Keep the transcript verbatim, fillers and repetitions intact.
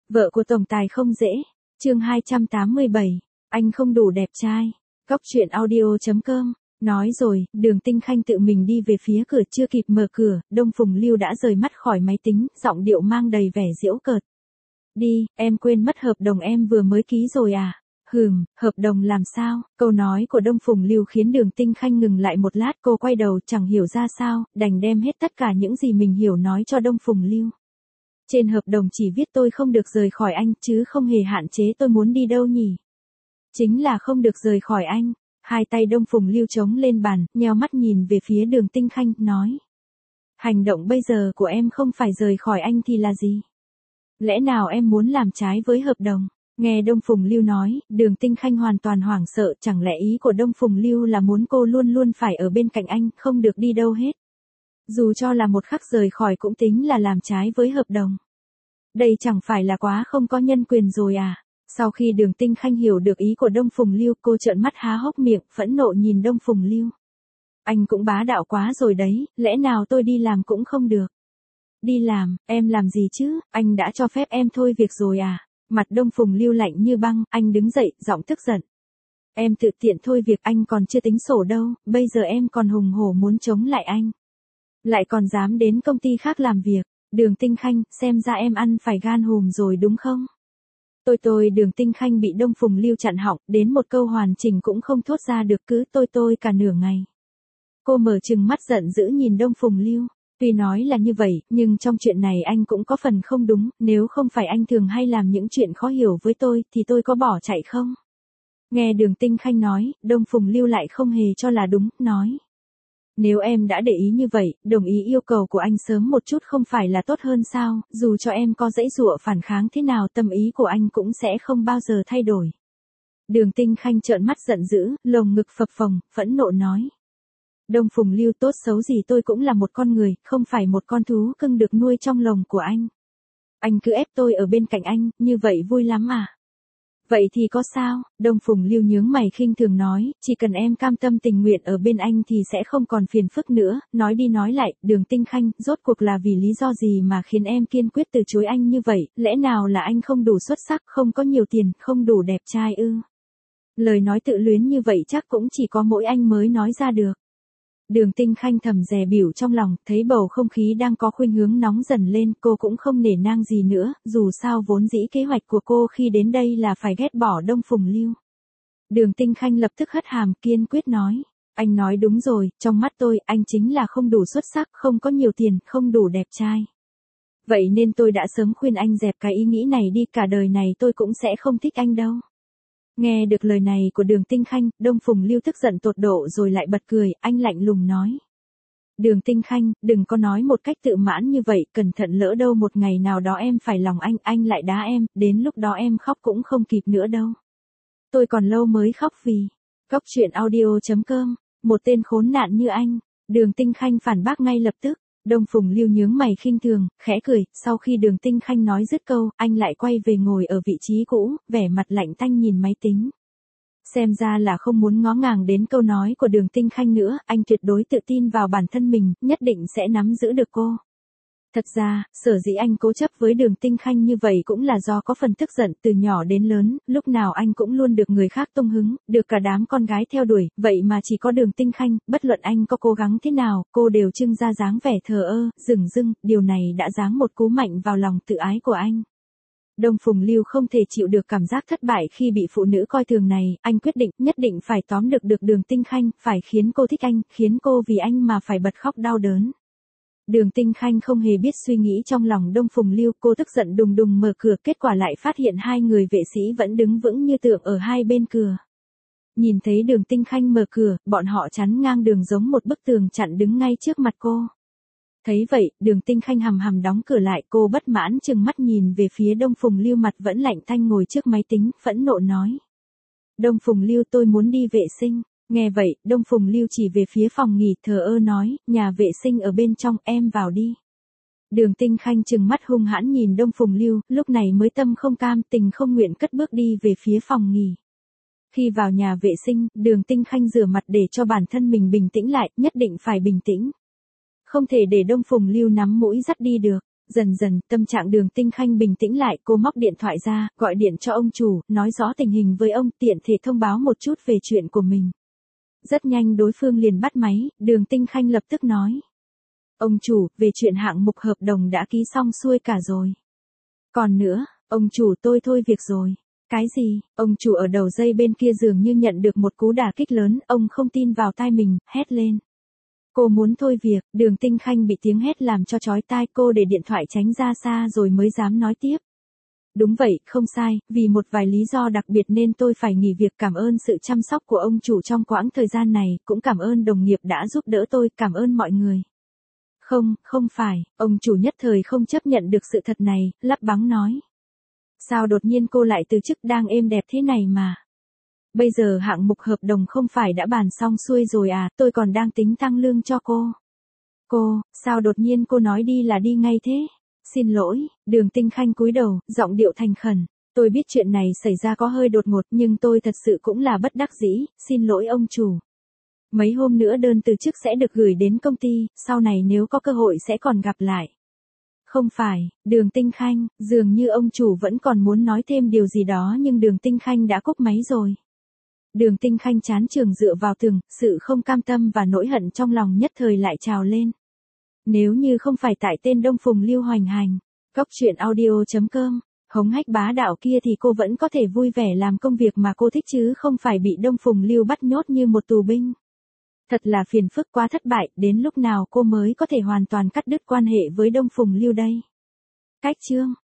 Vợ của tổng tài không dễ. Chương hai trăm tám mươi bảy. Anh không đủ đẹp trai. Góc truyện audio chấm com. Nói rồi, Đường Tinh Khanh tự mình đi về phía cửa, chưa kịp mở cửa, Đông Phùng Lưu đã rời mắt khỏi máy tính, giọng điệu mang đầy vẻ giễu cợt. Đi, em quên mất hợp đồng em vừa mới ký rồi à? Hừm, hợp đồng làm sao? Câu nói của Đông Phùng Lưu khiến Đường Tinh Khanh ngừng lại một lát, cô quay đầu chẳng hiểu ra sao, đành đem hết tất cả những gì mình hiểu nói cho Đông Phùng Lưu. Trên hợp đồng chỉ viết tôi không được rời khỏi anh, chứ không hề hạn chế tôi muốn đi đâu nhỉ? Chính là không được rời khỏi anh. Hai tay Đông Phùng Lưu chống lên bàn, nheo mắt nhìn về phía Đường Tinh Khanh, nói. Hành động bây giờ của em không phải rời khỏi anh thì là gì? Lẽ nào em muốn làm trái với hợp đồng? Nghe Đông Phùng Lưu nói, Đường Tinh Khanh hoàn toàn hoảng sợ, chẳng lẽ ý của Đông Phùng Lưu là muốn cô luôn luôn phải ở bên cạnh anh, không được đi đâu hết? Dù cho là một khắc rời khỏi cũng tính là làm trái với hợp đồng. Đây chẳng phải là quá không có nhân quyền rồi à? Sau khi Đường Tinh Khanh hiểu được ý của Đông Phùng Lưu, cô trợn mắt há hốc miệng, phẫn nộ nhìn Đông Phùng Lưu. Anh cũng bá đạo quá rồi đấy, lẽ nào tôi đi làm cũng không được? Đi làm, em làm gì chứ, anh đã cho phép em thôi việc rồi à? Mặt Đông Phùng Lưu lạnh như băng, anh đứng dậy, giọng tức giận. Em tự tiện thôi việc, anh còn chưa tính sổ đâu, bây giờ em còn hùng hổ muốn chống lại anh. Lại còn dám đến công ty khác làm việc. Đường Tinh Khanh, xem ra em ăn phải gan hùm rồi đúng không? Tôi tôi Đường Tinh Khanh bị Đông Phùng Lưu chặn họng, đến một câu hoàn chỉnh cũng không thốt ra được, cứ tôi tôi cả nửa ngày. Cô mở trừng mắt giận dữ nhìn Đông Phùng Lưu. Tuy nói là như vậy, nhưng trong chuyện này anh cũng có phần không đúng, nếu không phải anh thường hay làm những chuyện khó hiểu với tôi, thì tôi có bỏ chạy không? Nghe Đường Tinh Khanh nói, Đông Phùng Lưu lại không hề cho là đúng, nói. Nếu em đã để ý như vậy, đồng ý yêu cầu của anh sớm một chút không phải là tốt hơn sao, dù cho em có giãy giụa phản kháng thế nào tâm ý của anh cũng sẽ không bao giờ thay đổi. Đường Tinh Khanh trợn mắt giận dữ, lồng ngực phập phồng, phẫn nộ nói. Đông Phùng Lưu, tốt xấu gì tôi cũng là một con người, không phải một con thú cưng được nuôi trong lồng của anh. Anh cứ ép tôi ở bên cạnh anh, như vậy vui lắm à? Vậy thì có sao? Đông Phùng Lưu nhướng mày khinh thường nói, chỉ cần em cam tâm tình nguyện ở bên anh thì sẽ không còn phiền phức nữa. Nói đi nói lại, Đường Tinh Khanh, rốt cuộc là vì lý do gì mà khiến em kiên quyết từ chối anh như vậy? Lẽ nào là anh không đủ xuất sắc, không có nhiều tiền, không đủ đẹp trai ư? Lời nói tự luyến như vậy chắc cũng chỉ có mỗi anh mới nói ra được. Đường Tinh Khanh thầm dè bỉu trong lòng, thấy bầu không khí đang có khuynh hướng nóng dần lên, cô cũng không nể nang gì nữa, dù sao vốn dĩ kế hoạch của cô khi đến đây là phải ghét bỏ Đông Phùng Lưu. Đường Tinh Khanh lập tức hất hàm, kiên quyết nói, anh nói đúng rồi, trong mắt tôi, anh chính là không đủ xuất sắc, không có nhiều tiền, không đủ đẹp trai. Vậy nên tôi đã sớm khuyên anh dẹp cái ý nghĩ này đi, cả đời này tôi cũng sẽ không thích anh đâu. Nghe được lời này của Đường Tinh Khanh, Đông Phùng Lưu tức giận tột độ rồi lại bật cười, anh lạnh lùng nói. Đường Tinh Khanh, đừng có nói một cách tự mãn như vậy, cẩn thận lỡ đâu một ngày nào đó em phải lòng anh, anh lại đá em, đến lúc đó em khóc cũng không kịp nữa đâu. Tôi còn lâu mới khóc vì. Góc truyện audio chấm com, một tên khốn nạn như anh. Đường Tinh Khanh phản bác ngay lập tức. Đông Phùng Lưu nhướng mày khinh thường, khẽ cười, sau khi Đường Tinh Khanh nói dứt câu, anh lại quay về ngồi ở vị trí cũ, vẻ mặt lạnh tanh nhìn máy tính. Xem ra là không muốn ngó ngàng đến câu nói của Đường Tinh Khanh nữa, anh tuyệt đối tự tin vào bản thân mình, nhất định sẽ nắm giữ được cô. Thật ra, sở dĩ anh cố chấp với Đường Tinh Khanh như vậy cũng là do có phần tức giận, từ nhỏ đến lớn, lúc nào anh cũng luôn được người khác tung hứng, được cả đám con gái theo đuổi, vậy mà chỉ có Đường Tinh Khanh, bất luận anh có cố gắng thế nào, cô đều trưng ra dáng vẻ thờ ơ, dửng dưng, điều này đã giáng một cú mạnh vào lòng tự ái của anh. Đông Phùng Lưu không thể chịu được cảm giác thất bại khi bị phụ nữ coi thường này, anh quyết định, nhất định phải tóm được được Đường Tinh Khanh, phải khiến cô thích anh, khiến cô vì anh mà phải bật khóc đau đớn. Đường Tinh Khanh không hề biết suy nghĩ trong lòng Đông Phùng Lưu, cô tức giận đùng đùng mở cửa, kết quả lại phát hiện hai người vệ sĩ vẫn đứng vững như tượng ở hai bên cửa. Nhìn thấy Đường Tinh Khanh mở cửa, bọn họ chắn ngang đường giống một bức tường chặn đứng ngay trước mặt cô. Thấy vậy, Đường Tinh Khanh hầm hầm đóng cửa lại, cô bất mãn trừng mắt nhìn về phía Đông Phùng Lưu, mặt vẫn lạnh tanh ngồi trước máy tính, phẫn nộ nói. Đông Phùng Lưu, tôi muốn đi vệ sinh. Nghe vậy, Đông Phùng Lưu chỉ về phía phòng nghỉ, thờ ơ nói, nhà vệ sinh ở bên trong, em vào đi. Đường Tinh Khanh trừng mắt hung hãn nhìn Đông Phùng Lưu, lúc này mới tâm không cam, tình không nguyện cất bước đi về phía phòng nghỉ. Khi vào nhà vệ sinh, Đường Tinh Khanh rửa mặt để cho bản thân mình bình tĩnh lại, nhất định phải bình tĩnh. Không thể để Đông Phùng Lưu nắm mũi dắt đi được. Dần dần, tâm trạng Đường Tinh Khanh bình tĩnh lại, cô móc điện thoại ra, gọi điện cho ông chủ, nói rõ tình hình với ông, tiện thể thông báo một chút về chuyện của mình. Rất nhanh đối phương liền bắt máy, Đường Tinh Khanh lập tức nói. Ông chủ, về chuyện hạng mục hợp đồng đã ký xong xuôi cả rồi. Còn nữa, ông chủ tôi thôi việc rồi. Cái gì? Ông chủ ở đầu dây bên kia dường như nhận được một cú đả kích lớn, ông không tin vào tai mình, hét lên. Cô muốn thôi việc, Đường Tinh Khanh bị tiếng hét làm cho chói tai, cô để điện thoại tránh ra xa rồi mới dám nói tiếp. Đúng vậy, không sai, vì một vài lý do đặc biệt nên tôi phải nghỉ việc, cảm ơn sự chăm sóc của ông chủ trong quãng thời gian này, cũng cảm ơn đồng nghiệp đã giúp đỡ tôi, cảm ơn mọi người. Không, không phải, ông chủ nhất thời không chấp nhận được sự thật này, lắp bắng nói. Sao đột nhiên cô lại từ chức, đang êm đẹp thế này mà. Bây giờ hạng mục hợp đồng không phải đã bàn xong xuôi rồi à, tôi còn đang tính tăng lương cho cô. Cô, sao đột nhiên cô nói đi là đi ngay thế? Xin lỗi, Đường Tinh Khanh cúi đầu, giọng điệu thành khẩn. Tôi biết chuyện này xảy ra có hơi đột ngột nhưng tôi thật sự cũng là bất đắc dĩ, xin lỗi ông chủ. Mấy hôm nữa đơn từ chức sẽ được gửi đến công ty, sau này nếu có cơ hội sẽ còn gặp lại. Không phải, Đường Tinh Khanh, dường như ông chủ vẫn còn muốn nói thêm điều gì đó nhưng Đường Tinh Khanh đã cúp máy rồi. Đường Tinh Khanh chán chường dựa vào tường, sự không cam tâm và nỗi hận trong lòng nhất thời lại trào lên. Nếu như không phải tại tên Đông Phùng Lưu hoành hành, cóc truyện audio chấm com, hống hách bá đạo kia thì cô vẫn có thể vui vẻ làm công việc mà cô thích chứ không phải bị Đông Phùng Lưu bắt nhốt như một tù binh. Thật là phiền phức quá thất bại, đến lúc nào cô mới có thể hoàn toàn cắt đứt quan hệ với Đông Phùng Lưu đây? Cách chương